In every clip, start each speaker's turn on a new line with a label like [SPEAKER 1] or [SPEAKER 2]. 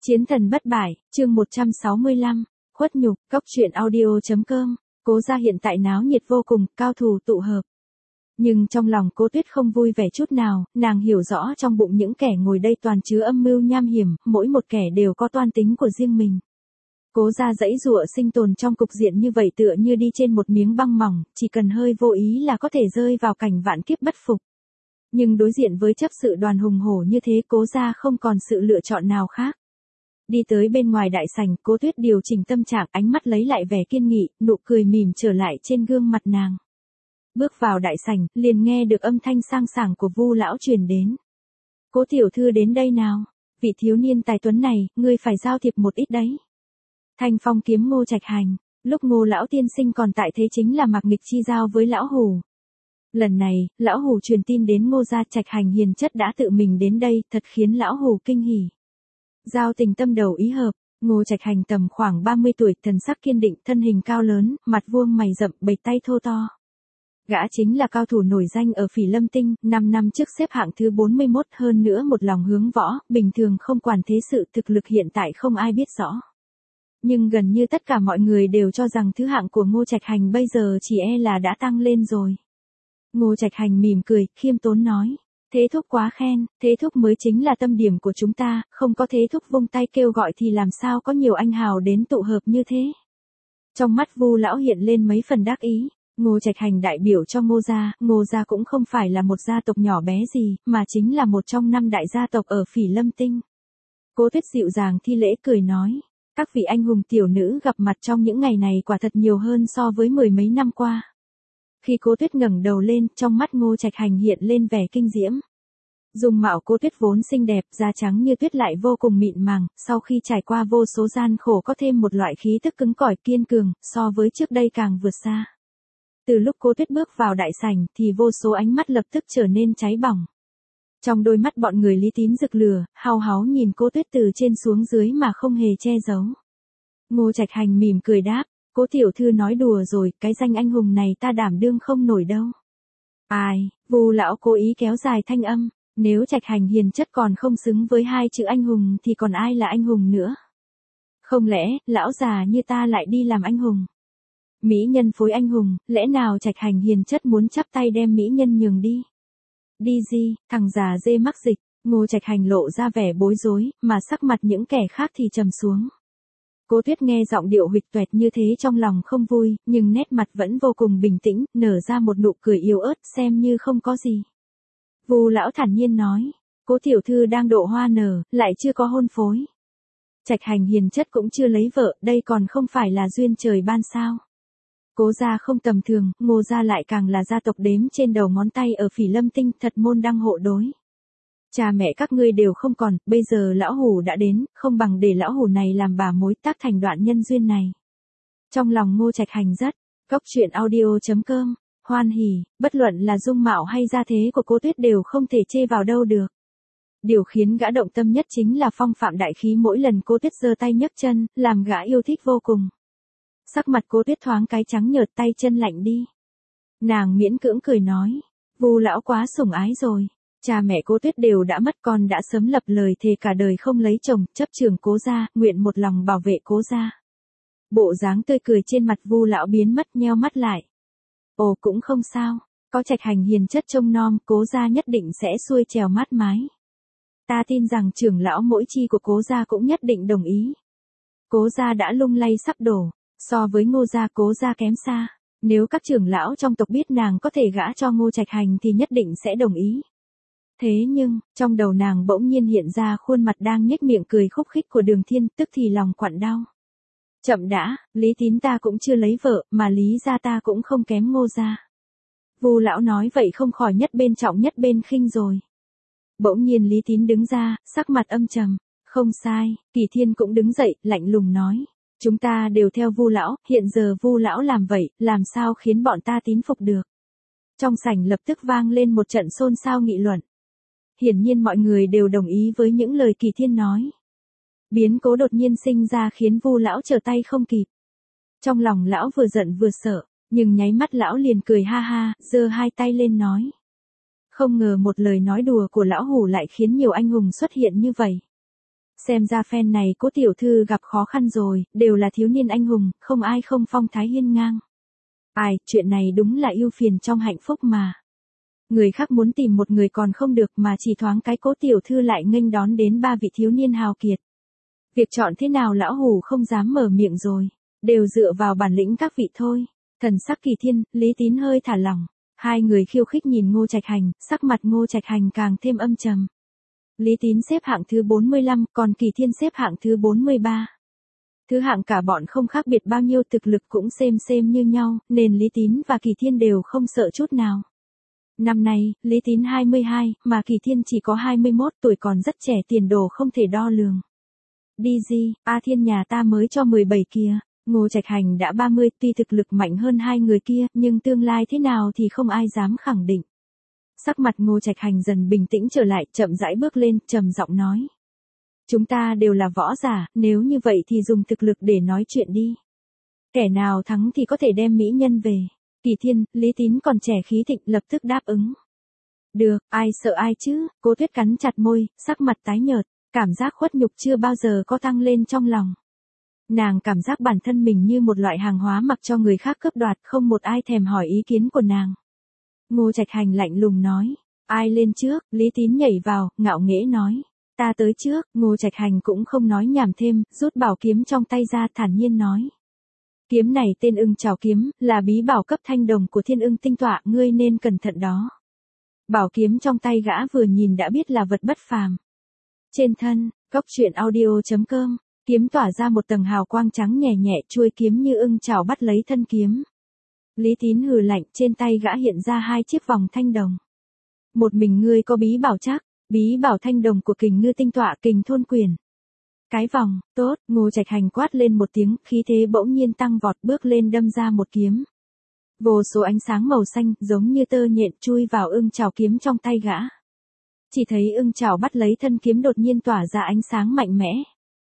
[SPEAKER 1] Chiến thần bất bại, chương 165, khuất nhục, cóc truyện audio.com, Cố gia hiện tại náo nhiệt vô cùng, cao thủ tụ hợp. Nhưng trong lòng Cố Tuyết không vui vẻ chút nào, nàng hiểu rõ trong bụng những kẻ ngồi đây toàn chứa âm mưu nham hiểm, mỗi một kẻ đều có toan tính của riêng mình. Cố gia giãy giụa sinh tồn trong cục diện như vậy tựa như đi trên một miếng băng mỏng, chỉ cần hơi vô ý là có thể rơi vào cảnh vạn kiếp bất phục. Nhưng đối diện với chấp sự đoàn hùng hổ như thế, Cố gia không còn sự lựa chọn nào khác. Đi tới bên ngoài đại sảnh, Cố Tuyết điều chỉnh tâm trạng, ánh mắt lấy lại vẻ kiên nghị, nụ cười mỉm trở lại trên gương mặt nàng. Bước vào đại sảnh, liền nghe được âm thanh sang sảng của Vu lão truyền đến. Cố tiểu thư đến đây nào, vị thiếu niên tài tuấn này, ngươi phải giao thiệp một ít đấy. Thanh phong kiếm Ngô Trạch Hành, lúc Ngô lão tiên sinh còn tại thế chính là mặc nghịch chi giao với lão hủ. Lần này, lão hủ truyền tin đến Ngô gia, Trạch Hành hiền chất đã tự mình đến đây, thật khiến lão hủ kinh hỉ. Giao tình tâm đầu ý hợp, Ngô Trạch Hành tầm khoảng 30 tuổi, thần sắc kiên định, thân hình cao lớn, mặt vuông mày rậm, bầy tay thô to. Gã chính là cao thủ nổi danh ở Phỉ Lâm Tinh, 5 năm trước xếp hạng thứ 41, hơn nữa một lòng hướng võ, bình thường không quản thế sự, thực lực hiện tại không ai biết rõ. Nhưng gần như tất cả mọi người đều cho rằng thứ hạng của Ngô Trạch Hành bây giờ chỉ e là đã tăng lên rồi. Ngô Trạch Hành mỉm cười, khiêm tốn nói. Thế thúc quá khen, thế thúc mới chính là tâm điểm của chúng ta, không có thế thúc vung tay kêu gọi thì làm sao có nhiều anh hào đến tụ hợp như thế. Trong mắt Vu lão hiện lên mấy phần đắc ý, Ngô Trạch Hành đại biểu cho Ngô gia cũng không phải là một gia tộc nhỏ bé gì, mà chính là một trong 5 đại gia tộc ở Phỉ Lâm Tinh. Cố Tuyết dịu dàng thi lễ cười nói, các vị anh hùng tiểu nữ gặp mặt trong những ngày này quả thật nhiều hơn so với 10 mấy năm qua. Khi Cố Tuyết ngẩng đầu lên, trong mắt Ngô Trạch Hành hiện lên vẻ kinh diễm. Dung mạo Cố Tuyết vốn xinh đẹp, da trắng như tuyết lại vô cùng mịn màng, sau khi trải qua vô số gian khổ có thêm một loại khí tức cứng cỏi kiên cường, so với trước đây càng vượt xa. Từ lúc Cố Tuyết bước vào đại sảnh thì vô số ánh mắt lập tức trở nên cháy bỏng. Trong đôi mắt bọn người Lý Tín rực lửa, hao háo nhìn Cố Tuyết từ trên xuống dưới mà không hề che giấu. Ngô Trạch Hành mỉm cười đáp. Cố tiểu thư nói đùa rồi, cái danh anh hùng này ta đảm đương không nổi đâu. Ai, Vu lão cố ý kéo dài thanh âm, nếu Trạch Hành hiền chất còn không xứng với 2 chữ anh hùng thì còn ai là anh hùng nữa? Không lẽ, lão già như ta lại đi làm anh hùng? Mỹ nhân phối anh hùng, lẽ nào Trạch Hành hiền chất muốn chắp tay đem mỹ nhân nhường đi? Đi gì, thằng già dê mắc dịch, Ngô Trạch Hành lộ ra vẻ bối rối, mà sắc mặt những kẻ khác thì trầm xuống. Cố Tuyết nghe giọng điệu huỵch toẹt như thế trong lòng không vui, nhưng nét mặt vẫn vô cùng bình tĩnh, nở ra một nụ cười yếu ớt, xem như không có gì. Vu lão thản nhiên nói, Cố tiểu thư đang độ hoa nở, lại chưa có hôn phối. Trạch Hành hiền chất cũng chưa lấy vợ, đây còn không phải là duyên trời ban sao. Cố gia không tầm thường, Ngô gia lại càng là gia tộc đếm trên đầu ngón tay ở Phỉ Lâm Tinh, thật môn đăng hộ đối. Cha mẹ các ngươi đều không còn, bây giờ lão hủ đã đến, không bằng để lão hủ này làm bà mối tác thành đoạn nhân duyên này. Trong lòng Ngô Trạch Hành rất, cóc truyện audio.com, hoan hỉ, bất luận là dung mạo hay gia thế của Cố Tuyết đều không thể chê vào đâu được. Điều khiến gã động tâm nhất chính là phong phạm đại khí mỗi lần Cố Tuyết giơ tay nhấc chân, làm gã yêu thích vô cùng. Sắc mặt Cố Tuyết thoáng cái trắng nhợt, tay chân lạnh đi. Nàng miễn cưỡng cười nói, Vu lão quá sủng ái rồi. Cha mẹ Cố Tuyết đều đã mất, con đã sớm lập lời thề cả đời không lấy chồng, chấp trường Cố gia, nguyện một lòng bảo vệ Cố gia. Bộ dáng tươi cười trên mặt Vu lão biến mất, nheo mắt lại. Ồ cũng không sao, có Trạch Hành hiền chất trông nom, Cố gia nhất định sẽ xuôi trèo mát mái. Ta tin rằng trưởng lão mỗi chi của Cố gia cũng nhất định đồng ý. Cố gia đã lung lay sắp đổ, so với Ngô gia Cố gia kém xa. Nếu các trưởng lão trong tộc biết nàng có thể gả cho Ngô Trạch Hành thì nhất định sẽ đồng ý. Thế nhưng, trong đầu nàng bỗng nhiên hiện ra khuôn mặt đang nhếch miệng cười khúc khích của Đường Thiên, tức thì lòng quặn đau. Chậm đã, Lý Tín ta cũng chưa lấy vợ, mà Lý gia ta cũng không kém Ngô gia. Vu lão nói vậy không khỏi nhất bên trọng nhất bên khinh rồi. Bỗng nhiên Lý Tín đứng ra, sắc mặt âm trầm. Không sai, Kỳ Thiên cũng đứng dậy, lạnh lùng nói. Chúng ta đều theo Vu lão, hiện giờ Vu lão làm vậy, làm sao khiến bọn ta tín phục được. Trong sảnh lập tức vang lên một trận xôn xao nghị luận. Hiển nhiên mọi người đều đồng ý với những lời Kỳ Thiên nói. Biến cố đột nhiên sinh ra khiến Vu lão trở tay không kịp. Trong lòng lão vừa giận vừa sợ, nhưng nháy mắt lão liền cười ha ha, giơ 2 tay lên nói. Không ngờ một lời nói đùa của lão hủ lại khiến nhiều anh hùng xuất hiện như vậy. Xem ra phen này Cố tiểu thư gặp khó khăn rồi, đều là thiếu niên anh hùng, không ai không phong thái hiên ngang. Ai, chuyện này đúng là ưu phiền trong hạnh phúc mà. Người khác muốn tìm một người còn không được mà chỉ thoáng cái Cố tiểu thư lại nghênh đón đến 3 vị thiếu niên hào kiệt. Việc chọn thế nào lão hủ không dám mở miệng rồi, đều dựa vào bản lĩnh các vị thôi. Thần sắc Kỳ Thiên, Lý Tín hơi thả lỏng, hai người khiêu khích nhìn Ngô Trạch Hành, sắc mặt Ngô Trạch Hành càng thêm âm trầm. Lý Tín xếp hạng thứ 45, còn Kỳ Thiên xếp hạng thứ 43. Thứ hạng cả bọn không khác biệt bao nhiêu, thực lực cũng xem như nhau, nên Lý Tín và Kỳ Thiên đều không sợ chút nào. Năm nay, Lý Tín 22, mà Kỳ Thiên chỉ có 21 tuổi, còn rất trẻ, tiền đồ không thể đo lường. Đi gì, A Thiên nhà ta mới cho 17 kìa. Ngô Trạch Hành đã 30, tuy thực lực mạnh hơn hai người kia, nhưng tương lai thế nào thì không ai dám khẳng định. Sắc mặt Ngô Trạch Hành dần bình tĩnh trở lại, chậm rãi bước lên, trầm giọng nói. Chúng ta đều là võ giả, nếu như vậy thì dùng thực lực để nói chuyện đi. Kẻ nào thắng thì có thể đem mỹ nhân về. Kỳ Thiên, Lý Tín còn trẻ khí thịnh, lập tức đáp ứng. Được, ai sợ ai chứ, Cố Tuyết cắn chặt môi, sắc mặt tái nhợt, cảm giác khuất nhục chưa bao giờ có tăng lên trong lòng. Nàng cảm giác bản thân mình như một loại hàng hóa mặc cho người khác cướp đoạt, không một ai thèm hỏi ý kiến của nàng. Ngô Trạch Hành lạnh lùng nói, ai lên trước, Lý Tín nhảy vào, ngạo nghễ nói, ta tới trước. Ngô Trạch Hành cũng không nói nhảm thêm, rút bảo kiếm trong tay ra, thản nhiên nói. Kiếm này tên Ưng Trảo kiếm, là bí bảo cấp thanh đồng của Thiên Ưng tinh tọa, ngươi nên cẩn thận đó. Bảo kiếm trong tay gã vừa nhìn đã biết là vật bất phàm. Trên thân, goctruyện.audio.com, kiếm tỏa ra một tầng hào quang trắng nhẹ nhẹ, chuôi kiếm như ưng chảo bắt lấy thân kiếm. Lý Tín hừ lạnh, trên tay gã hiện ra hai chiếc vòng thanh đồng. Một mình ngươi có bí bảo chắc, bí bảo thanh đồng của Kình Ngư tinh tọa, Kình Thôn Quyền. Cái vòng, tốt. Ngô Trạch Hành quát lên một tiếng, khí thế bỗng nhiên tăng vọt, bước lên đâm ra một kiếm. Vô số ánh sáng màu xanh, giống như tơ nhện, chui vào ưng chảo kiếm trong tay gã. Chỉ thấy ưng chảo bắt lấy thân kiếm đột nhiên tỏa ra ánh sáng mạnh mẽ.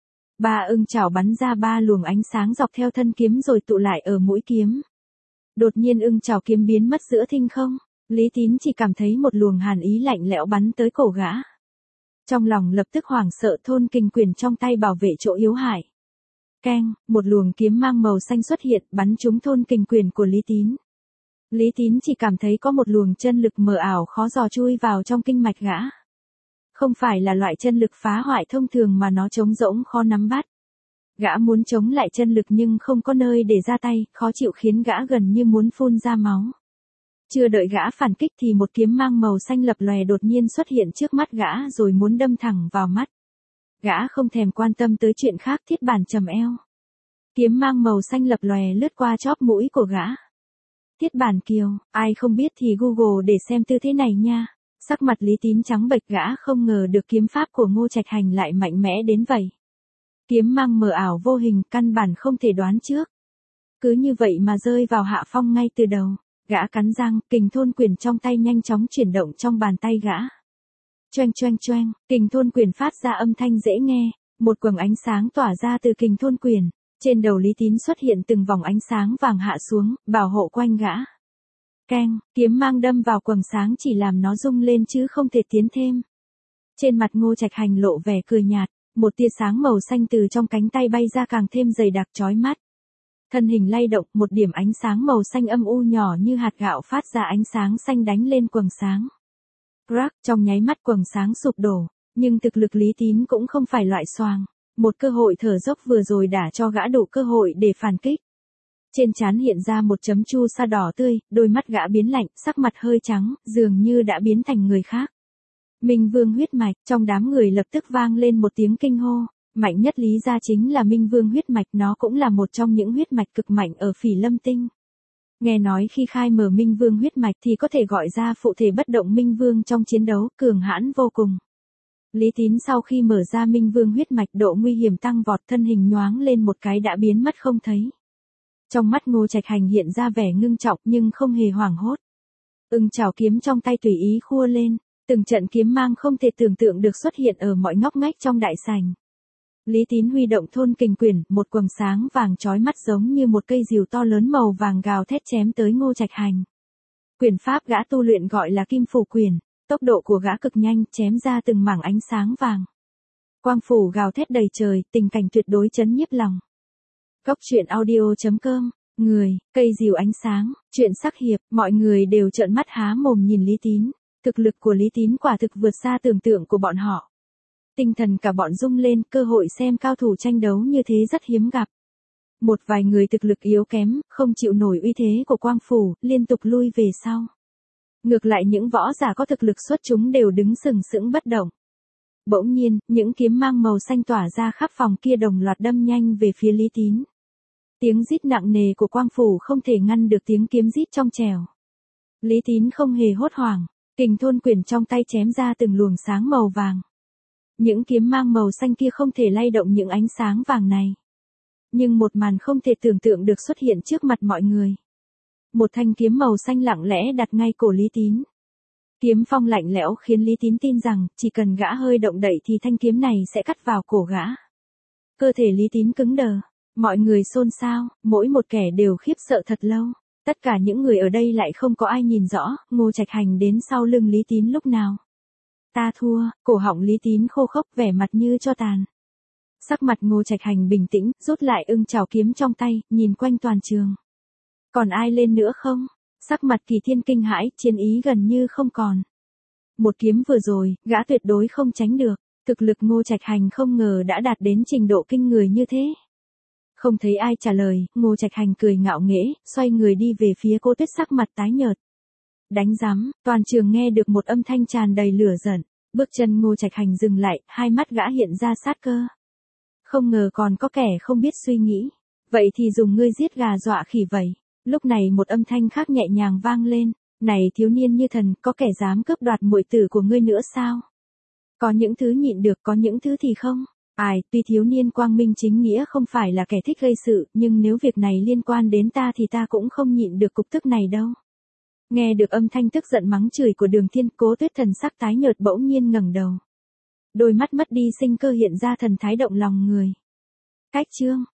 [SPEAKER 1] Ba ưng chảo bắn ra 3 luồng ánh sáng dọc theo thân kiếm rồi tụ lại ở mũi kiếm. Đột nhiên ưng chảo kiếm biến mất giữa thinh không. Lý Tín chỉ cảm thấy một luồng hàn ý lạnh lẽo bắn tới cổ gã. Trong lòng lập tức hoảng sợ, thôn kình quyền trong tay bảo vệ chỗ yếu hại. Keng, một luồng kiếm mang màu xanh xuất hiện, bắn trúng thôn kình quyền của Lý Tín. Lý Tín chỉ cảm thấy có một luồng chân lực mờ ảo khó dò chui vào trong kinh mạch gã. Không phải là loại chân lực phá hoại thông thường mà nó trống rỗng khó nắm bắt. Gã muốn chống lại chân lực nhưng không có nơi để ra tay, khó chịu khiến gã gần như muốn phun ra máu. Chưa đợi gã phản kích thì một kiếm mang màu xanh lập lòe đột nhiên xuất hiện trước mắt gã rồi muốn đâm thẳng vào mắt. Gã không thèm quan tâm tới chuyện khác, thiết bản trầm eo. Kiếm mang màu xanh lập lòe lướt qua chóp mũi của gã. Thiết bản kiều, ai không biết thì Google để xem tư thế này nha. Sắc mặt Lý Tín trắng bệch, gã không ngờ được kiếm pháp của Ngô Trạch Hành lại mạnh mẽ đến vậy. Kiếm mang mờ ảo vô hình, căn bản không thể đoán trước. Cứ như vậy mà rơi vào hạ phong ngay từ đầu. Gã cắn răng, Kình Thôn Quyền trong tay nhanh chóng chuyển động trong bàn tay gã. Choeng choeng choeng, Kình Thôn Quyền phát ra âm thanh dễ nghe, một quầng ánh sáng tỏa ra từ Kình Thôn Quyền. Trên đầu Lý Tín xuất hiện từng vòng ánh sáng vàng hạ xuống, bảo hộ quanh gã. Keng, kiếm mang đâm vào quầng sáng chỉ làm nó rung lên chứ không thể tiến thêm. Trên mặt Ngô Trạch Hành lộ vẻ cười nhạt, một tia sáng màu xanh từ trong cánh tay bay ra càng thêm dày đặc chói mắt. Thân hình lay động, một điểm ánh sáng màu xanh âm u nhỏ như hạt gạo phát ra ánh sáng xanh đánh lên quầng sáng. Crack, trong nháy mắt quầng sáng sụp đổ, nhưng thực lực Lý Tín cũng không phải loại xoàng. Một cơ hội thở dốc vừa rồi đã cho gã đủ cơ hội để phản kích. Trên trán hiện ra một chấm chu sa đỏ tươi, đôi mắt gã biến lạnh, sắc mặt hơi trắng, dường như đã biến thành người khác. Minh Vương huyết mạch, trong đám người lập tức vang lên một tiếng kinh hô. Mạnh nhất Lý gia chính là Minh Vương huyết mạch, nó cũng là một trong những huyết mạch cực mạnh ở Phỉ Lâm Tinh. Nghe nói khi khai mở Minh Vương huyết mạch thì có thể gọi ra phụ thể bất động Minh Vương trong chiến đấu, cường hãn vô cùng. Lý Tín sau khi mở ra Minh Vương huyết mạch, độ nguy hiểm tăng vọt, thân hình nhoáng lên một cái đã biến mất không thấy. Trong mắt Ngô Trạch Hành hiện ra vẻ ngưng trọng nhưng không hề hoảng hốt. Ưng chảo kiếm trong tay tùy ý khua lên, từng trận kiếm mang không thể tưởng tượng được xuất hiện ở mọi ngóc ngách trong đại sảnh. Lý Tín huy động thôn kình quyền, một quầng sáng vàng chói mắt giống như một cây rìu to lớn màu vàng gào thét chém tới Ngô Trạch Hành. Quyền pháp gã tu luyện gọi là Kim Phủ Quyền, tốc độ của gã cực nhanh, chém ra từng mảng ánh sáng vàng. Quang phủ gào thét đầy trời, tình cảnh tuyệt đối chấn nhiếp lòng. Cốc truyện audio.com, người, cây dìu ánh sáng, chuyện sắc hiệp, mọi người đều trợn mắt há mồm nhìn Lý Tín. Thực lực của Lý Tín quả thực vượt xa tưởng tượng của bọn họ. Tinh thần cả bọn rung lên, cơ hội xem cao thủ tranh đấu như thế rất hiếm gặp. Một vài người thực lực yếu kém, không chịu nổi uy thế của Quang phủ, liên tục lui về sau. Ngược lại những võ giả có thực lực xuất chúng đều đứng sừng sững bất động. Bỗng nhiên, những kiếm mang màu xanh tỏa ra khắp phòng kia đồng loạt đâm nhanh về phía Lý Tín. Tiếng rít nặng nề của Quang phủ không thể ngăn được tiếng kiếm rít trong trẻo. Lý Tín không hề hốt hoảng, kình thôn quyền trong tay chém ra từng luồng sáng màu vàng. Những kiếm mang màu xanh kia không thể lay động những ánh sáng vàng này. Nhưng một màn không thể tưởng tượng được xuất hiện trước mặt mọi người. Một thanh kiếm màu xanh lặng lẽ đặt ngay cổ Lý Tín. Kiếm phong lạnh lẽo khiến Lý Tín tin rằng chỉ cần gã hơi động đậy thì thanh kiếm này sẽ cắt vào cổ gã. Cơ thể Lý Tín cứng đờ, mọi người xôn xao, mỗi một kẻ đều khiếp sợ thật lâu. Tất cả những người ở đây lại không có ai nhìn rõ, Ngô Trạch Hành đến sau lưng Lý Tín lúc nào. Ta thua, cổ họng Lý Tín khô khốc vẻ mặt như tro tàn. Sắc mặt Ngô Trạch Hành bình tĩnh, rút lại ưng chảo kiếm trong tay, nhìn quanh toàn trường. Còn ai lên nữa không? Sắc mặt Kỳ Thiên kinh hãi, chiến ý gần như không còn. Một kiếm vừa rồi, gã tuyệt đối không tránh được. Thực lực Ngô Trạch Hành không ngờ đã đạt đến trình độ kinh người như thế. Không thấy ai trả lời, Ngô Trạch Hành cười ngạo nghễ, xoay người đi về phía Cô Tuyết sắc mặt tái nhợt. Đánh rắm, toàn trường nghe được một âm thanh tràn đầy lửa giận. Bước chân Ngô Trạch Hành dừng lại, hai mắt gã hiện ra sát cơ. Không ngờ còn có kẻ không biết suy nghĩ. Vậy thì dùng ngươi giết gà dọa khỉ vậy. Lúc này một âm thanh khác nhẹ nhàng vang lên. Này thiếu niên như thần, có kẻ dám cướp đoạt muội tử của ngươi nữa sao? Có những thứ nhịn được, có những thứ thì không. Tuy thiếu niên quang minh chính nghĩa không phải là kẻ thích gây sự, nhưng nếu việc này liên quan đến ta thì ta cũng không nhịn được cục tức này đâu. Nghe được âm thanh tức giận mắng chửi của Đường Thiên, Cố Tuyết thần sắc tái nhợt bỗng nhiên ngẩng đầu. Đôi mắt mất đi sinh cơ hiện ra thần thái động lòng người. Cách chương